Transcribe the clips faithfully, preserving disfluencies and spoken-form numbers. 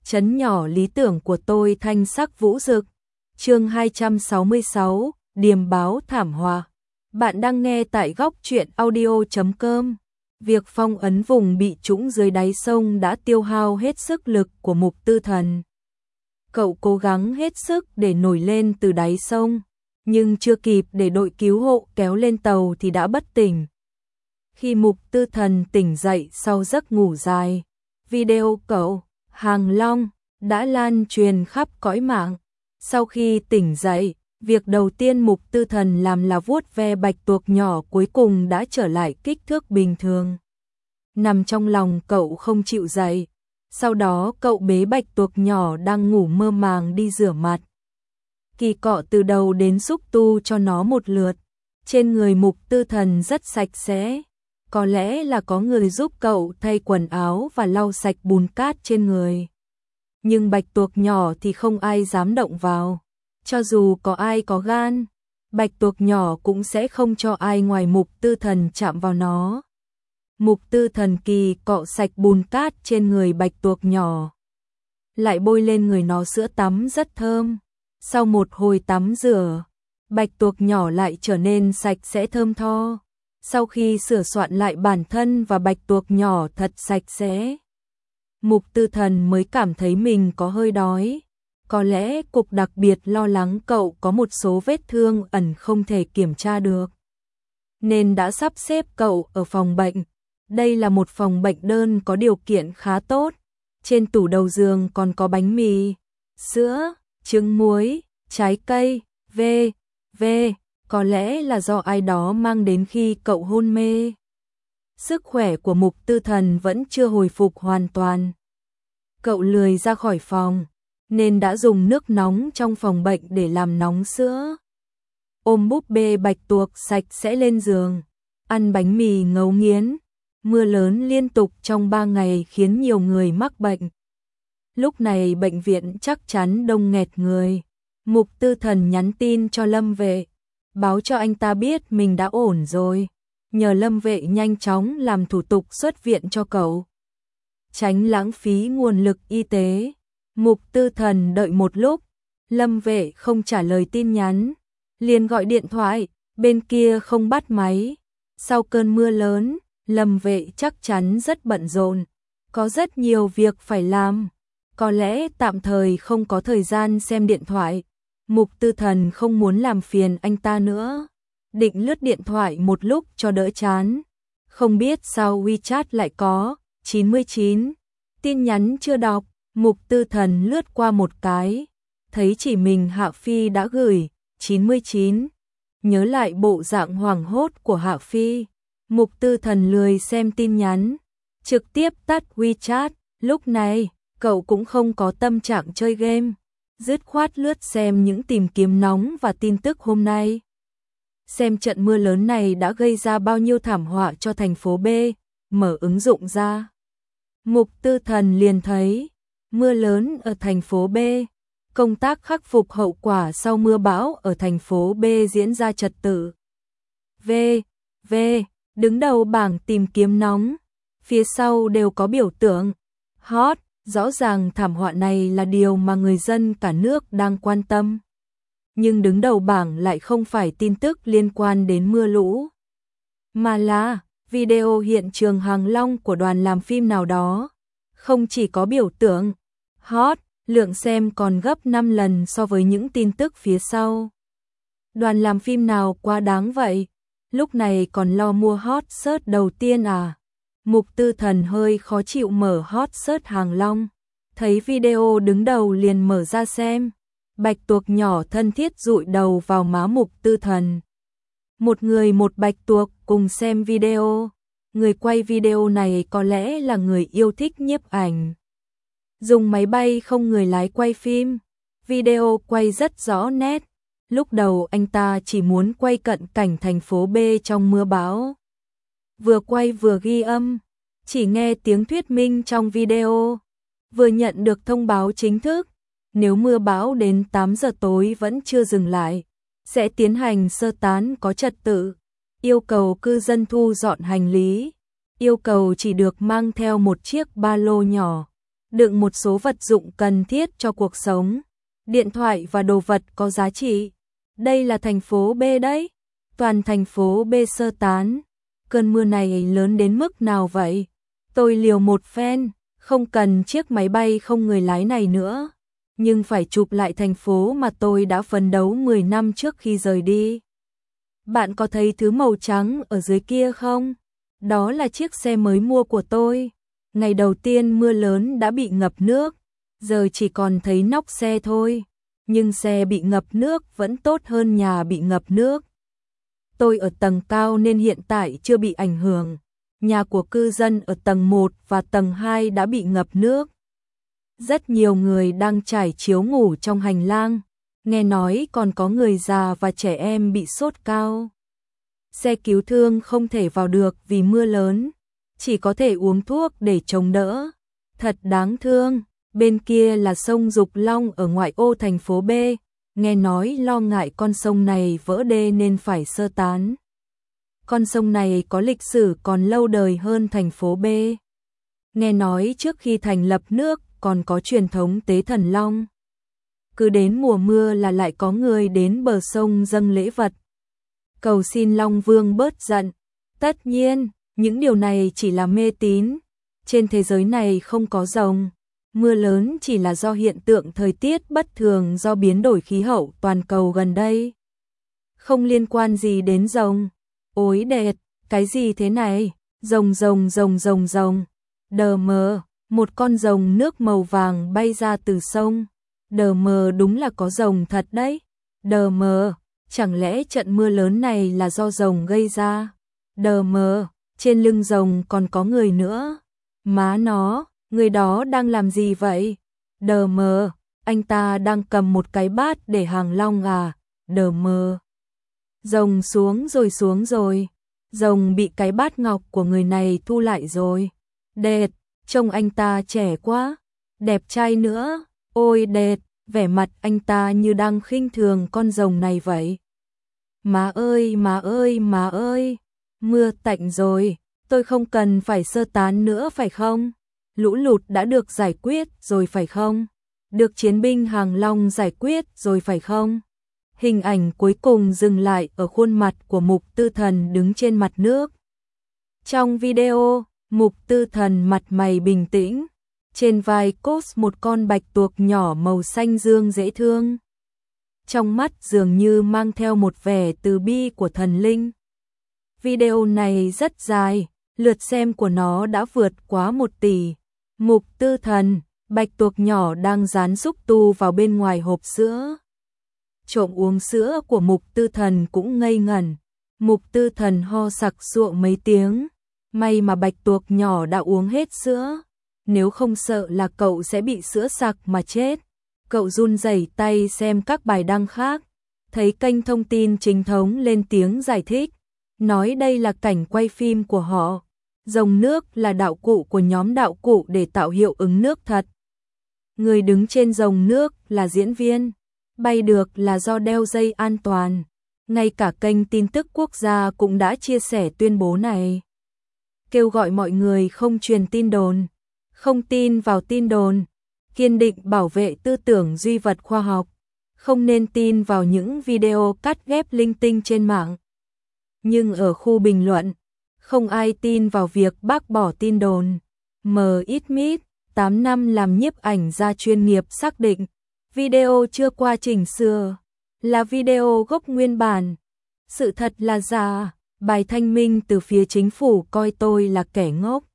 trấn nhỏ lý tưởng của tôi thanh sắc vũ rực. Chương hai trăm sáu mươi sáu, điềm báo thảm họa. Bạn đang nghe tại góc truyện audio chấm com. Việc phong ấn vùng bị trũng dưới đáy sông đã tiêu hao hết sức lực của Mục Tư Thần. Cậu cố gắng hết sức để nổi lên từ đáy sông, nhưng chưa kịp để đội cứu hộ kéo lên tàu thì đã bất tỉnh. Khi Mục Tư Thần tỉnh dậy sau giấc ngủ dài, video cậu, Hàng Long, đã lan truyền khắp cõi mạng. Sau khi tỉnh dậy, việc đầu tiên Mục Tư Thần làm là vuốt ve bạch tuộc nhỏ cuối cùng đã trở lại kích thước bình thường. Nằm trong lòng cậu không chịu dậy. Sau đó cậu bế bạch tuộc nhỏ đang ngủ mơ màng đi rửa mặt. Kỳ cọ từ đầu đến xúc tu cho nó một lượt. Trên người Mục Tư Thần rất sạch sẽ. Có lẽ là có người giúp cậu thay quần áo và lau sạch bùn cát trên người. Nhưng bạch tuộc nhỏ thì không ai dám động vào. Cho dù có ai có gan, bạch tuộc nhỏ cũng sẽ không cho ai ngoài Mục Tư Thần chạm vào nó. Mục Tư Thần kỳ cọ sạch bùn cát trên người bạch tuộc nhỏ, lại bôi lên người nó sữa tắm rất thơm. Sau một hồi tắm rửa, bạch tuộc nhỏ lại trở nên sạch sẽ thơm tho. Sau khi sửa soạn lại bản thân và bạch tuộc nhỏ thật sạch sẽ, Mục Tư Thần mới cảm thấy mình có hơi đói. Có lẽ cục đặc biệt lo lắng cậu có một số vết thương ẩn không thể kiểm tra được, nên đã sắp xếp cậu ở phòng bệnh. Đây là một phòng bệnh đơn có điều kiện khá tốt. Trên tủ đầu giường còn có bánh mì, sữa, trứng muối, trái cây, vê vê. Có lẽ là do ai đó mang đến khi cậu hôn mê. Sức khỏe của Mục Tư Thần vẫn chưa hồi phục hoàn toàn. Cậu lười ra khỏi phòng, nên đã dùng nước nóng trong phòng bệnh để làm nóng sữa. Ôm búp bê bạch tuộc sạch sẽ lên giường, ăn bánh mì ngấu nghiến. Mưa lớn liên tục trong ba ngày khiến nhiều người mắc bệnh. Lúc này bệnh viện chắc chắn đông nghẹt người. Mục Tư Thần nhắn tin cho Lâm Vệ, báo cho anh ta biết mình đã ổn rồi, nhờ Lâm Vệ nhanh chóng làm thủ tục xuất viện cho cậu, tránh lãng phí nguồn lực y tế. Mục Tư Thần đợi một lúc, Lâm Vệ không trả lời tin nhắn, liền gọi điện thoại, bên kia không bắt máy. Sau cơn mưa lớn, Lâm Vệ chắc chắn rất bận rộn, có rất nhiều việc phải làm, có lẽ tạm thời không có thời gian xem điện thoại. Mục Tư Thần không muốn làm phiền anh ta nữa, định lướt điện thoại một lúc cho đỡ chán. Không biết sao WeChat lại có chín mươi chín tin nhắn chưa đọc. Mục Tư Thần lướt qua một cái, thấy chỉ mình Hạ Phi đã gửi chín mươi chín. Nhớ lại bộ dạng hoảng hốt của Hạ Phi, Mục Tư Thần lười xem tin nhắn, trực tiếp tắt WeChat. Lúc này, cậu cũng không có tâm trạng chơi game, dứt khoát lướt xem những tìm kiếm nóng và tin tức hôm nay. Xem trận mưa lớn này đã gây ra bao nhiêu thảm họa cho thành phố B, mở ứng dụng ra. Mục Tư Thần liền thấy, mưa lớn ở thành phố B, công tác khắc phục hậu quả sau mưa bão ở thành phố B diễn ra trật tự. V, V, đứng đầu bảng tìm kiếm nóng, phía sau đều có biểu tượng hot, rõ ràng thảm họa này là điều mà người dân cả nước đang quan tâm. Nhưng đứng đầu bảng lại không phải tin tức liên quan đến mưa lũ, mà là video hiện trường Hàng Long của đoàn làm phim nào đó. Không chỉ có biểu tượng hot, lượng xem còn gấp năm lần so với những tin tức phía sau. Đoàn làm phim nào quá đáng vậy? Lúc này còn lo mua hot search đầu tiên à? Mục Tư Thần hơi khó chịu mở hot search Hàng Long, thấy video đứng đầu liền mở ra xem. Bạch tuộc nhỏ thân thiết dụi đầu vào má Mục Tư Thần. Một người một bạch tuộc cùng xem video. Người quay video này có lẽ là người yêu thích nhiếp ảnh, dùng máy bay không người lái quay phim. Video quay rất rõ nét. Lúc đầu anh ta chỉ muốn quay cận cảnh thành phố B trong mưa bão, vừa quay vừa ghi âm, chỉ nghe tiếng thuyết minh trong video. Vừa nhận được thông báo chính thức, nếu mưa bão đến tám giờ tối vẫn chưa dừng lại, sẽ tiến hành sơ tán có trật tự, yêu cầu cư dân thu dọn hành lý, yêu cầu chỉ được mang theo một chiếc ba lô nhỏ. đựng một số vật dụng cần thiết cho cuộc sống, điện thoại và đồ vật có giá trị. Đây là thành phố B đấy. Toàn thành phố B sơ tán. Cơn mưa này lớn đến mức nào vậy? Tôi liều một phen, không cần chiếc máy bay không người lái này nữa, nhưng phải chụp lại thành phố mà tôi đã phấn đấu mười năm trước khi rời đi. Bạn có thấy thứ màu trắng ở dưới kia không? Đó là chiếc xe mới mua của tôi. Ngày đầu tiên mưa lớn đã bị ngập nước, giờ chỉ còn thấy nóc xe thôi. Nhưng xe bị ngập nước vẫn tốt hơn nhà bị ngập nước. Tôi ở tầng cao nên hiện tại chưa bị ảnh hưởng. Nhà của cư dân ở tầng một và tầng hai đã bị ngập nước. Rất nhiều người đang trải chiếu ngủ trong hành lang. Nghe nói còn có người già và trẻ em bị sốt cao. Xe cứu thương không thể vào được vì mưa lớn, chỉ có thể uống thuốc để chống đỡ. Thật đáng thương. Bên kia là sông Dục Long ở ngoại ô thành phố B. Nghe nói lo ngại con sông này vỡ đê nên phải sơ tán. Con sông này có lịch sử còn lâu đời hơn thành phố B. Nghe nói trước khi thành lập nước còn có truyền thống tế thần Long. Cứ đến mùa mưa là lại có người đến bờ sông dâng lễ vật, cầu xin Long Vương bớt giận. Tất nhiên, những điều này chỉ là mê tín. Trên thế giới này không có rồng. Mưa lớn chỉ là do hiện tượng thời tiết bất thường do biến đổi khí hậu toàn cầu gần đây. Không liên quan gì đến rồng. Ối đệt, cái gì thế này? Rồng rồng rồng rồng rồng. Đờ mờ, một con rồng nước màu vàng bay ra từ sông. Đờ mờ, đúng là có rồng thật đấy. Đờ mờ, chẳng lẽ trận mưa lớn này là do rồng gây ra? Đờ mờ, trên lưng rồng còn có người nữa. Má nó, người đó đang làm gì vậy? Đờ mờ, anh ta đang cầm một cái bát để hàng long à? Đờ mờ. Rồng xuống rồi xuống rồi. Rồng bị cái bát ngọc của người này thu lại rồi. Đệt, trông anh ta trẻ quá, đẹp trai nữa. Ôi đệt, vẻ mặt anh ta như đang khinh thường con rồng này vậy. Má ơi, má ơi, má ơi, mưa tạnh rồi, tôi không cần phải sơ tán nữa phải không? Lũ lụt đã được giải quyết rồi phải không? Được chiến binh hàng long giải quyết rồi phải không? Hình ảnh cuối cùng dừng lại ở khuôn mặt của Mục Tư Thần đứng trên mặt nước. Trong video, Mục Tư Thần mặt mày bình tĩnh, trên vai cos một con bạch tuộc nhỏ màu xanh dương dễ thương. Trong mắt dường như mang theo một vẻ từ bi của thần linh. Video này rất dài, lượt xem của nó đã vượt quá một tỷ. Mục Tư Thần, bạch tuộc nhỏ đang dán xúc tu vào bên ngoài hộp sữa. Trộm uống sữa của Mục Tư Thần cũng ngây ngẩn. Mục Tư Thần ho sặc sụa mấy tiếng. May mà bạch tuộc nhỏ đã uống hết sữa. Nếu không sợ là cậu sẽ bị sữa sặc mà chết. Cậu run rẩy tay xem các bài đăng khác. Thấy kênh thông tin chính thống lên tiếng giải thích. Nói đây là cảnh quay phim của họ. Rồng nước là đạo cụ của nhóm đạo cụ để tạo hiệu ứng nước thật. Người đứng trên rồng nước là diễn viên. Bay được là do đeo dây an toàn. Ngay cả kênh tin tức quốc gia cũng đã chia sẻ tuyên bố này. Kêu gọi mọi người không truyền tin đồn, không tin vào tin đồn, kiên định bảo vệ tư tưởng duy vật khoa học, không nên tin vào những video cắt ghép linh tinh trên mạng. Nhưng ở khu bình luận, không ai tin vào việc bác bỏ tin đồn. M. Smith, tám năm làm nhiếp ảnh gia chuyên nghiệp xác định, video chưa qua chỉnh sửa, là video gốc nguyên bản. Sự thật là giả, bài thanh minh từ phía chính phủ coi tôi là kẻ ngốc.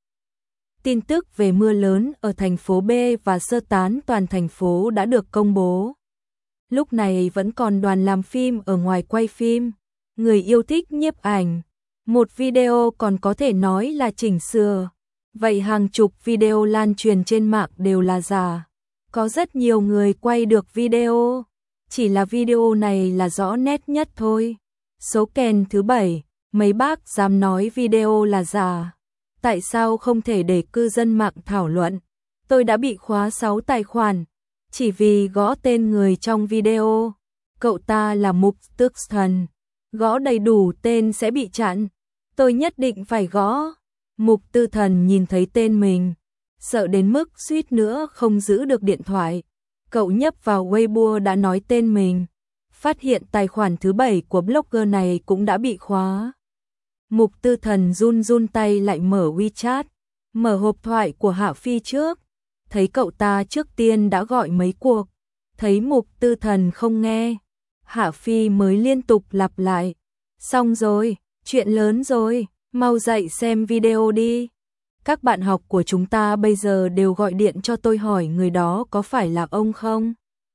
Tin tức về mưa lớn ở thành phố B và sơ tán toàn thành phố đã được công bố. Lúc này vẫn còn đoàn làm phim ở ngoài quay phim, người yêu thích nhiếp ảnh. Một video còn có thể nói là chỉnh sửa. Vậy hàng chục video lan truyền trên mạng đều là giả. Có rất nhiều người quay được video, chỉ là video này là rõ nét nhất thôi. Số kèn thứ bảy, mấy bác dám nói video là giả. Tại sao không thể để cư dân mạng thảo luận? Tôi đã bị khóa sáu tài khoản, chỉ vì gõ tên người trong video. Cậu ta là Mục Tư Thần, gõ đầy đủ tên sẽ bị chặn. Tôi nhất định phải gõ. Mục Tư Thần nhìn thấy tên mình, sợ đến mức suýt nữa không giữ được điện thoại. Cậu nhấp vào Weibo đã nói tên mình, phát hiện tài khoản thứ bảy của blogger này cũng đã bị khóa. Mục Tư Thần run run tay lại mở WeChat, mở hộp thoại của Hạ Phi trước, thấy cậu ta trước tiên đã gọi mấy cuộc, thấy Mục Tư Thần không nghe, Hạ Phi mới liên tục lặp lại, xong rồi, chuyện lớn rồi, mau dậy xem video đi. Các bạn học của chúng ta bây giờ đều gọi điện cho tôi hỏi người đó có phải là ông không?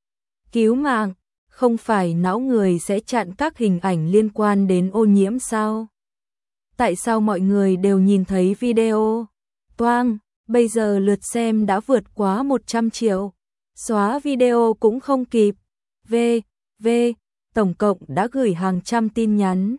Cứu mạng, không phải não người sẽ chặn các hình ảnh liên quan đến ô nhiễm sao? Tại sao mọi người đều nhìn thấy video? Toang, bây giờ lượt xem đã vượt quá một trăm triệu. Xóa video cũng không kịp. V, V, tổng cộng đã gửi hàng trăm tin nhắn.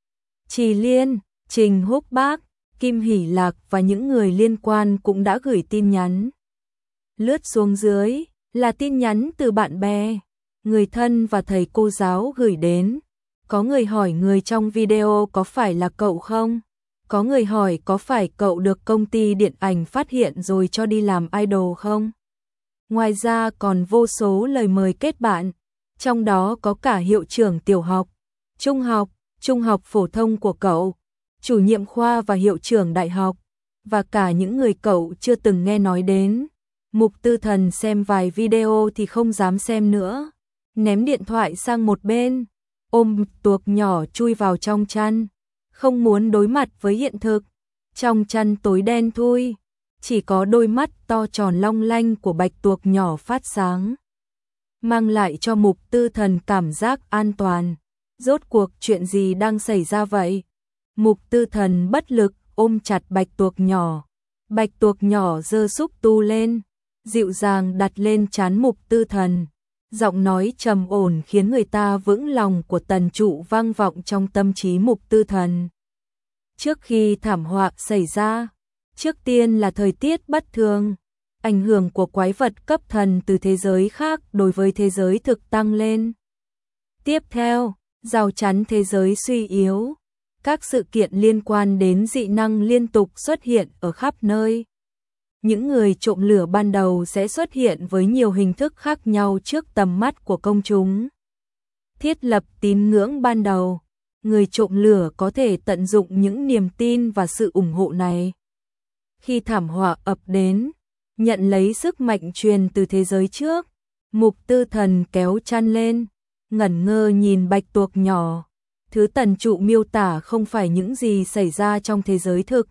Trì Liên, Trình Húc Bác, Kim Hỷ Lạc và những người liên quan cũng đã gửi tin nhắn. Lướt xuống dưới là tin nhắn từ bạn bè, người thân và thầy cô giáo gửi đến. Có người hỏi người trong video có phải là cậu không? Có người hỏi có phải cậu được công ty điện ảnh phát hiện rồi cho đi làm idol không? Ngoài ra còn vô số lời mời kết bạn, trong đó có cả hiệu trưởng tiểu học, trung học, trung học phổ thông của cậu, chủ nhiệm khoa và hiệu trưởng đại học, và cả những người cậu chưa từng nghe nói đến. Mục Tư Thần xem vài video thì không dám xem nữa, ném điện thoại sang một bên, ôm tuộc nhỏ chui vào trong chăn, không muốn đối mặt với hiện thực. Trong chăn tối đen thui, chỉ có đôi mắt to tròn long lanh của bạch tuộc nhỏ phát sáng, mang lại cho Mục Tư Thần cảm giác an toàn. Rốt cuộc chuyện gì đang xảy ra vậy? Mục Tư Thần bất lực ôm chặt bạch tuộc nhỏ. Bạch tuộc nhỏ giơ xúc tu lên, dịu dàng đặt lên trán Mục Tư Thần. Giọng nói trầm ổn khiến người ta vững lòng của Tần Trụ vang vọng trong tâm trí Mục Tư Thần. Trước khi thảm họa xảy ra, trước tiên là thời tiết bất thường, ảnh hưởng của quái vật cấp thần từ thế giới khác đối với thế giới thực tăng lên. Tiếp theo, rào chắn thế giới suy yếu, các sự kiện liên quan đến dị năng liên tục xuất hiện ở khắp nơi. Những người trộm lửa ban đầu sẽ xuất hiện với nhiều hình thức khác nhau trước tầm mắt của công chúng. Thiết lập tín ngưỡng ban đầu, người trộm lửa có thể tận dụng những niềm tin và sự ủng hộ này. Khi thảm họa ập đến, nhận lấy sức mạnh truyền từ thế giới trước, Mục Tư Thần kéo chăn lên, ngẩn ngơ nhìn bạch tuộc nhỏ. Thứ Tần Trụ miêu tả không phải những gì xảy ra trong thế giới thực,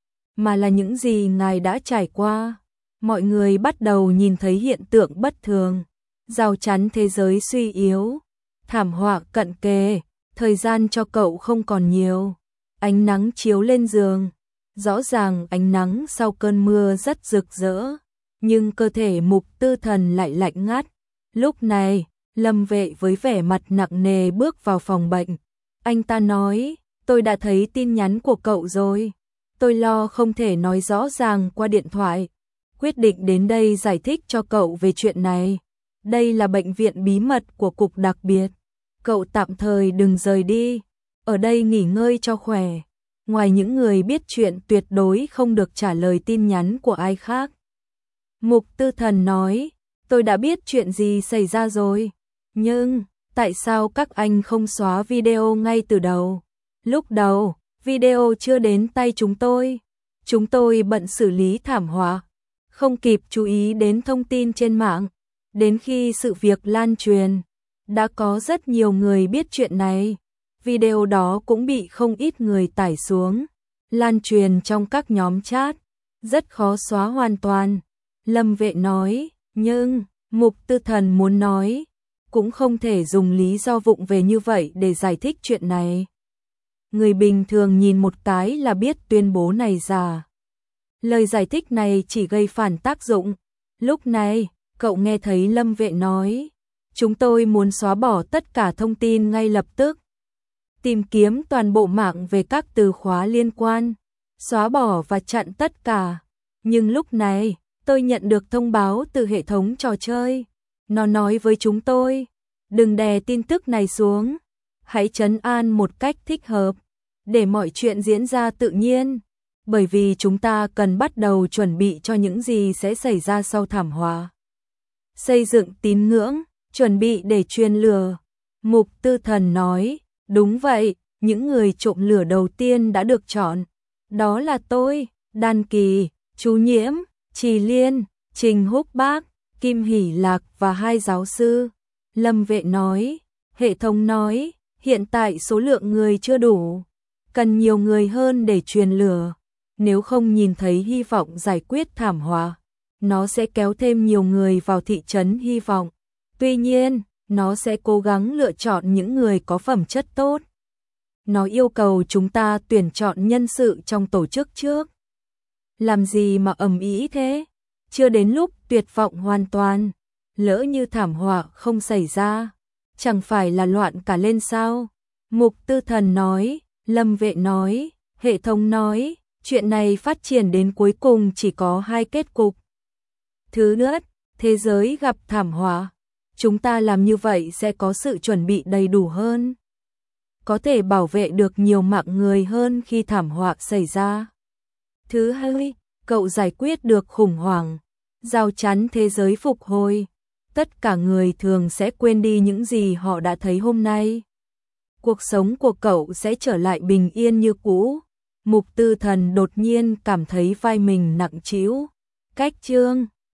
mà là những gì ngài đã trải qua. Mọi người bắt đầu nhìn thấy hiện tượng bất thường, rào chắn thế giới suy yếu, thảm họa cận kề, thời gian cho cậu không còn nhiều. Ánh nắng chiếu lên giường, rõ ràng ánh nắng sau cơn mưa rất rực rỡ, nhưng cơ thể Mục Tư Thần lại lạnh ngắt. Lúc này, Lâm Vệ với vẻ mặt nặng nề bước vào phòng bệnh. Anh ta nói, tôi đã thấy tin nhắn của cậu rồi. Tôi lo không thể nói rõ ràng qua điện thoại, quyết định đến đây giải thích cho cậu về chuyện này. Đây là bệnh viện bí mật của cục đặc biệt. Cậu tạm thời đừng rời đi, ở đây nghỉ ngơi cho khỏe. Ngoài những người biết chuyện tuyệt đối không được trả lời tin nhắn của ai khác. Mục Tư Thần nói, tôi đã biết chuyện gì xảy ra rồi. Nhưng, tại sao các anh không xóa video ngay từ đầu? Lúc đầu, video chưa đến tay chúng tôi. Chúng tôi bận xử lý thảm họa, không kịp chú ý đến thông tin trên mạng. Đến khi sự việc lan truyền, đã có rất nhiều người biết chuyện này. Video đó cũng bị không ít người tải xuống, lan truyền trong các nhóm chat, rất khó xóa hoàn toàn. Lâm Vệ nói, nhưng, Mục Tư Thần muốn nói, cũng không thể dùng lý do vụng về như vậy để giải thích chuyện này. Người bình thường nhìn một cái là biết tuyên bố này giả. Lời giải thích này chỉ gây phản tác dụng. Lúc này, cậu nghe thấy Lâm Vệ nói, chúng tôi muốn xóa bỏ tất cả thông tin ngay lập tức. Tìm kiếm toàn bộ mạng về các từ khóa liên quan, xóa bỏ và chặn tất cả. Nhưng lúc này, tôi nhận được thông báo từ hệ thống trò chơi. Nó nói với chúng tôi, đừng đè tin tức này xuống, hãy trấn an một cách thích hợp, để mọi chuyện diễn ra tự nhiên. bởi vì chúng ta cần bắt đầu chuẩn bị cho những gì sẽ xảy ra sau thảm họa. Xây dựng tín ngưỡng, chuẩn bị để truyền lửa. Mục Tư Thần nói, đúng vậy, những người trộm lửa đầu tiên đã được chọn. Đó là tôi, Đan Kỳ, Chú Nhiễm, Trì Liên, Trình Húc Bác, Kim Hỷ Lạc và hai giáo sư. Lâm Vệ nói, hệ thống nói, hiện tại số lượng người chưa đủ, cần nhiều người hơn để truyền lửa. Nếu không nhìn thấy hy vọng giải quyết thảm họa, nó sẽ kéo thêm nhiều người vào thị trấn hy vọng. Tuy nhiên, nó sẽ cố gắng lựa chọn những người có phẩm chất tốt. Nó yêu cầu chúng ta tuyển chọn nhân sự trong tổ chức trước. Làm gì mà ầm ĩ thế? Chưa đến lúc tuyệt vọng hoàn toàn. Lỡ như thảm họa không xảy ra, chẳng phải là loạn cả lên sao? Mục Tư Thần nói, Lâm Vệ nói, hệ thống nói, chuyện này phát triển đến cuối cùng chỉ có hai kết cục. Thứ nhất, thế giới gặp thảm họa. Chúng ta làm như vậy sẽ có sự chuẩn bị đầy đủ hơn, có thể bảo vệ được nhiều mạng người hơn khi thảm họa xảy ra. Thứ hai, cậu giải quyết được khủng hoảng, rào chắn thế giới phục hồi. Tất cả người thường sẽ quên đi những gì họ đã thấy hôm nay. Cuộc sống của cậu sẽ trở lại bình yên như cũ. Mục Tư Thần đột nhiên cảm thấy vai mình nặng trĩu. Cách chương